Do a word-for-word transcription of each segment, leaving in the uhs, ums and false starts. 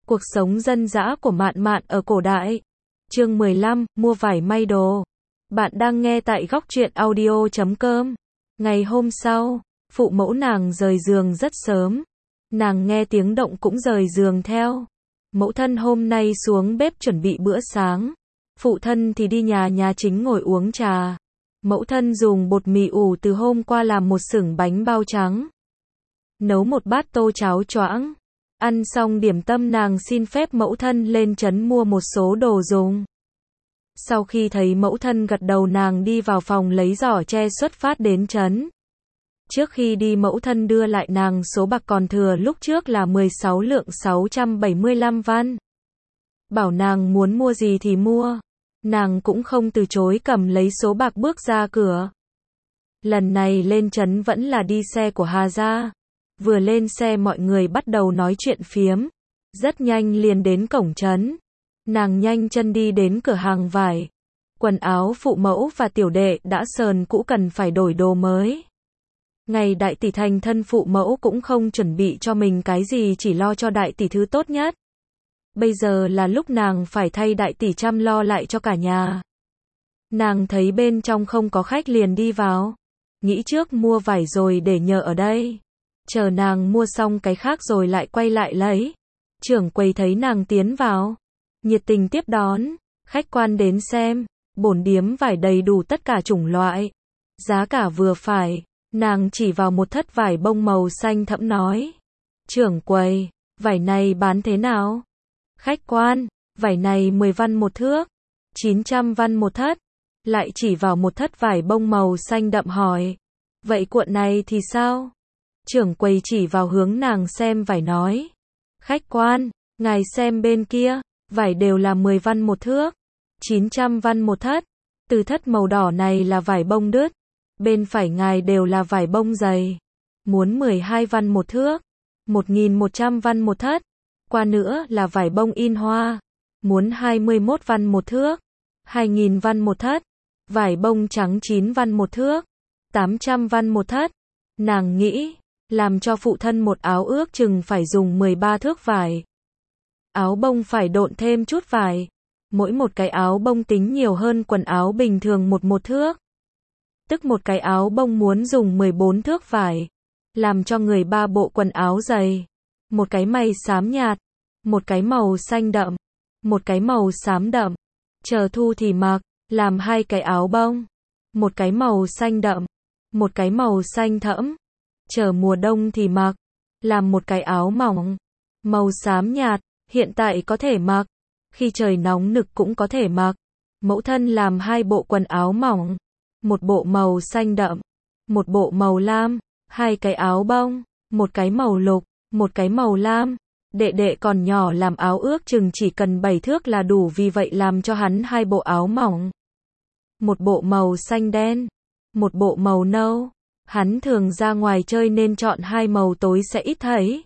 Cuộc sống dân dã của Mạn Mạn ở cổ đại. Chương mười lăm, mua vải may đồ. Bạn đang nghe tại góc truyện audio chấm com. Ngày hôm sau, phụ mẫu nàng rời giường rất sớm. Nàng nghe tiếng động cũng rời giường theo. Mẫu thân hôm nay xuống bếp chuẩn bị bữa sáng. Phụ thân thì đi nhà nhà chính ngồi uống trà. Mẫu thân dùng bột mì ủ từ hôm qua làm một xửng bánh bao trắng. Nấu một bát tô cháo choãng. Ăn xong điểm tâm nàng xin phép mẫu thân lên trấn mua một số đồ dùng. Sau khi thấy mẫu thân gật đầu nàng đi vào phòng lấy giỏ tre xuất phát đến trấn. Trước khi đi mẫu thân đưa lại nàng số bạc còn thừa lúc trước là mười sáu lượng sáu trăm bảy mươi lăm văn. Bảo nàng muốn mua gì thì mua. Nàng cũng không từ chối cầm lấy số bạc bước ra cửa. Lần này lên trấn vẫn là đi xe của Hà gia. Vừa lên xe mọi người bắt đầu nói chuyện phiếm. Rất nhanh liền đến cổng trấn. Nàng nhanh chân đi đến cửa hàng vải. Quần áo phụ mẫu và tiểu đệ đã sờn cũ cần phải đổi đồ mới. Ngày đại tỷ thành thân phụ mẫu cũng không chuẩn bị cho mình cái gì chỉ lo cho đại tỷ thứ tốt nhất. Bây giờ là lúc nàng phải thay đại tỷ chăm lo lại cho cả nhà. Nàng thấy bên trong không có khách liền đi vào. Nghĩ trước mua vải rồi để nhờ ở đây. Chờ nàng mua xong cái khác rồi lại quay lại lấy. Trưởng quầy thấy nàng tiến vào. Nhiệt tình tiếp đón. Khách quan đến xem. Bổn điếm vải đầy đủ tất cả chủng loại. Giá cả vừa phải. Nàng chỉ vào một thất vải bông màu xanh thẫm nói. Trưởng quầy, vải này bán thế nào? Khách quan, vải này mười văn một thước. chín trăm văn một thất. Lại chỉ vào một thất vải bông màu xanh đậm hỏi. Vậy cuộn này thì sao? Trưởng quầy chỉ vào hướng nàng xem vải nói. Khách quan, ngài xem bên kia, vải đều là mười văn một thước. chín trăm văn một thất. Từ thất màu đỏ này là vải bông đứt. Bên phải ngài đều là vải bông dày. Muốn mười hai văn một thước. một nghìn một trăm văn một thất. Qua nữa là vải bông in hoa. Muốn hai mươi mốt văn một thước. hai nghìn văn một thất. Vải bông trắng chín văn một thước. tám trăm văn một thất. Nàng nghĩ, làm cho phụ thân một áo ước chừng phải dùng mười ba thước vải. Áo bông phải độn thêm chút vải. Mỗi một cái áo bông tính nhiều hơn quần áo bình thường một một thước. Tức một cái áo bông muốn dùng mười bốn thước vải. Làm cho người ba bộ quần áo dày. Một cái may xám nhạt. Một cái màu xanh đậm. Một cái màu xám đậm. Chờ thu thì mặc. Làm hai cái áo bông. Một cái màu xanh đậm. Một cái màu xanh thẫm. Chờ mùa đông thì mặc. Làm một cái áo mỏng. Màu xám nhạt. Hiện tại có thể mặc. Khi trời nóng nực cũng có thể mặc. Mẫu thân làm hai bộ quần áo mỏng. Một bộ màu xanh đậm. Một bộ màu lam. Hai cái áo bông. Một cái màu lục. Một cái màu lam. Đệ đệ còn nhỏ làm áo ước chừng chỉ cần bảy thước là đủ vì vậy làm cho hắn hai bộ áo mỏng. Một bộ màu xanh đen. Một bộ màu nâu. Hắn thường ra ngoài chơi nên chọn hai màu tối sẽ ít thấy.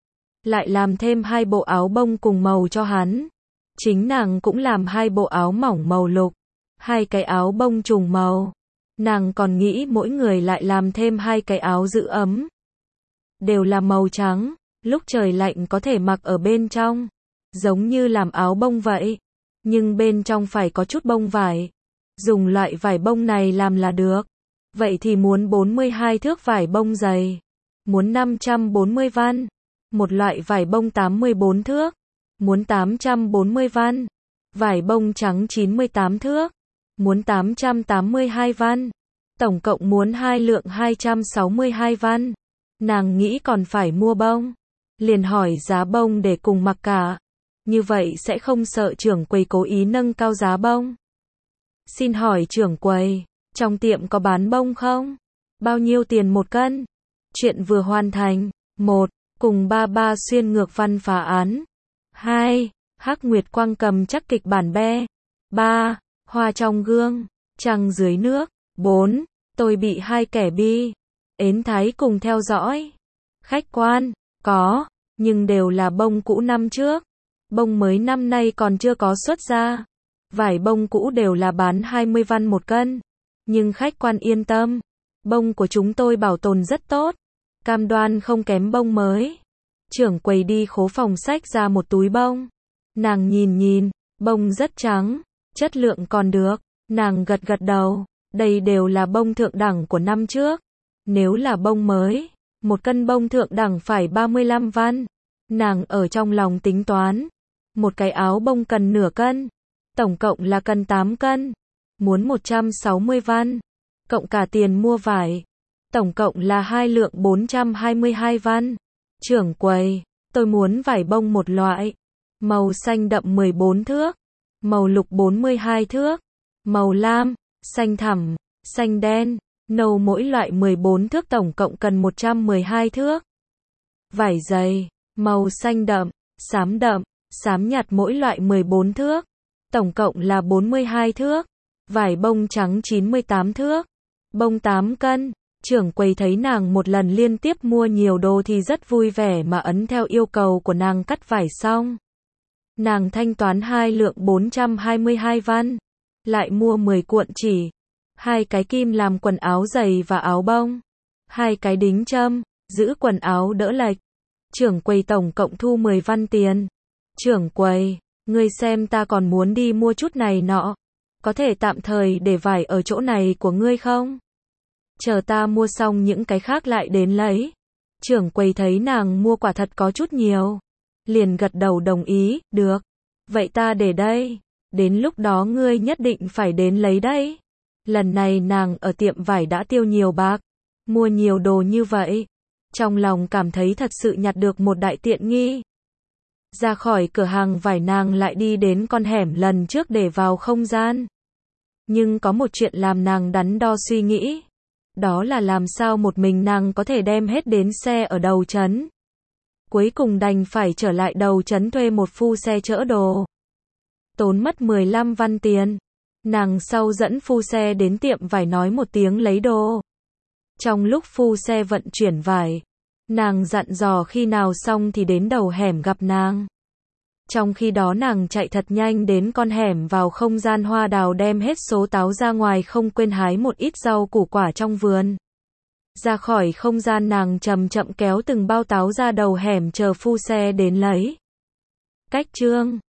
Lại làm thêm hai bộ áo bông cùng màu cho hắn. Chính nàng cũng làm hai bộ áo mỏng màu lục. Hai cái áo bông trùng màu. Nàng còn nghĩ mỗi người lại làm thêm hai cái áo giữ ấm. Đều là màu trắng. Lúc trời lạnh có thể mặc ở bên trong. Giống như làm áo bông vậy. Nhưng bên trong phải có chút bông vải. Dùng loại vải bông này làm là được. Vậy thì muốn bốn mươi hai thước vải bông dày. Muốn năm trăm bốn mươi văn. Một loại vải bông tám mươi bốn thước. Muốn tám trăm bốn mươi văn. Vải bông trắng chín mươi tám thước. Muốn tám trăm tám mươi hai văn. Tổng cộng muốn hai lượng hai trăm sáu mươi hai văn. Nàng nghĩ còn phải mua bông. Liền hỏi giá bông để cùng mặc cả. Như vậy sẽ không sợ trưởng quầy cố ý nâng cao giá bông. Xin hỏi trưởng quầy, trong tiệm có bán bông không? Bao nhiêu tiền một cân? Chuyện vừa hoàn thành. một. Cùng ba ba xuyên ngược văn phá án. hai. Hắc Nguyệt Quang cầm chắc kịch bản be. ba. Hoa trong gương, trăng dưới nước. bốn. Tôi bị hai kẻ bi. Ến thái cùng theo dõi. Khách quan, có, nhưng đều là bông cũ năm trước. Bông mới năm nay còn chưa có xuất ra. Vải bông cũ đều là bán hai mươi văn một cân. Nhưng khách quan yên tâm. Bông của chúng tôi bảo tồn rất tốt. Cam đoan không kém bông mới. Trưởng quầy đi khố phòng xách ra một túi bông. Nàng nhìn nhìn, bông rất trắng, chất lượng còn được. Nàng gật gật đầu, đây đều là bông thượng đẳng của năm trước. Nếu là bông mới, một cân bông thượng đẳng phải ba mươi lăm văn. Nàng ở trong lòng tính toán, một cái áo bông cần nửa cân, tổng cộng là cần tám cân, muốn một trăm sáu mươi văn, cộng cả tiền mua vải, tổng cộng là hai lượng bốn trăm hai mươi hai văn. Trưởng quầy, tôi muốn vải bông một loại, màu xanh đậm mười bốn thước, màu lục bốn mươi hai thước, màu lam, xanh thẳm, xanh đen, nâu mỗi loại mười bốn thước, tổng cộng cần một trăm mười hai thước. Vải dày, màu xanh đậm, xám đậm, xám nhạt mỗi loại mười bốn thước, tổng cộng là bốn mươi hai thước. Vải bông trắng chín mươi tám thước, bông tám cân. Trưởng quầy thấy nàng một lần liên tiếp mua nhiều đồ thì rất vui vẻ mà ấn theo yêu cầu của nàng cắt vải xong. Nàng thanh toán hai lượng bốn trăm hai mươi hai văn, lại mua mười cuộn chỉ, hai cái kim làm quần áo dày và áo bông, hai cái đính châm, giữ quần áo đỡ lệch. Trưởng quầy tổng cộng thu mười văn tiền. Trưởng quầy, ngươi xem ta còn muốn đi mua chút này nọ, có thể tạm thời để vải ở chỗ này của ngươi không? Chờ ta mua xong những cái khác lại đến lấy. Trưởng quầy thấy nàng mua quả thật có chút nhiều, liền gật đầu đồng ý, được. Vậy ta để đây, đến lúc đó ngươi nhất định phải đến lấy đấy. Lần này nàng ở tiệm vải đã tiêu nhiều bạc, mua nhiều đồ như vậy, trong lòng cảm thấy thật sự nhặt được một đại tiện nghi. Ra khỏi cửa hàng vải nàng lại đi đến con hẻm lần trước để vào không gian. Nhưng có một chuyện làm nàng đắn đo suy nghĩ. Đó là làm sao một mình nàng có thể đem hết đến xe ở đầu trấn. Cuối cùng đành phải trở lại đầu trấn thuê một phu xe chở đồ. Tốn mất mười lăm văn tiền. Nàng sau dẫn phu xe đến tiệm vải nói một tiếng lấy đồ. Trong lúc phu xe vận chuyển vải, nàng dặn dò khi nào xong thì đến đầu hẻm gặp nàng. Trong khi đó nàng chạy thật nhanh đến con hẻm vào không gian hoa đào đem hết số táo ra ngoài, không quên hái một ít rau củ quả trong vườn. Ra khỏi không gian nàng chậm chậm kéo từng bao táo ra đầu hẻm chờ phu xe đến lấy. Cách chương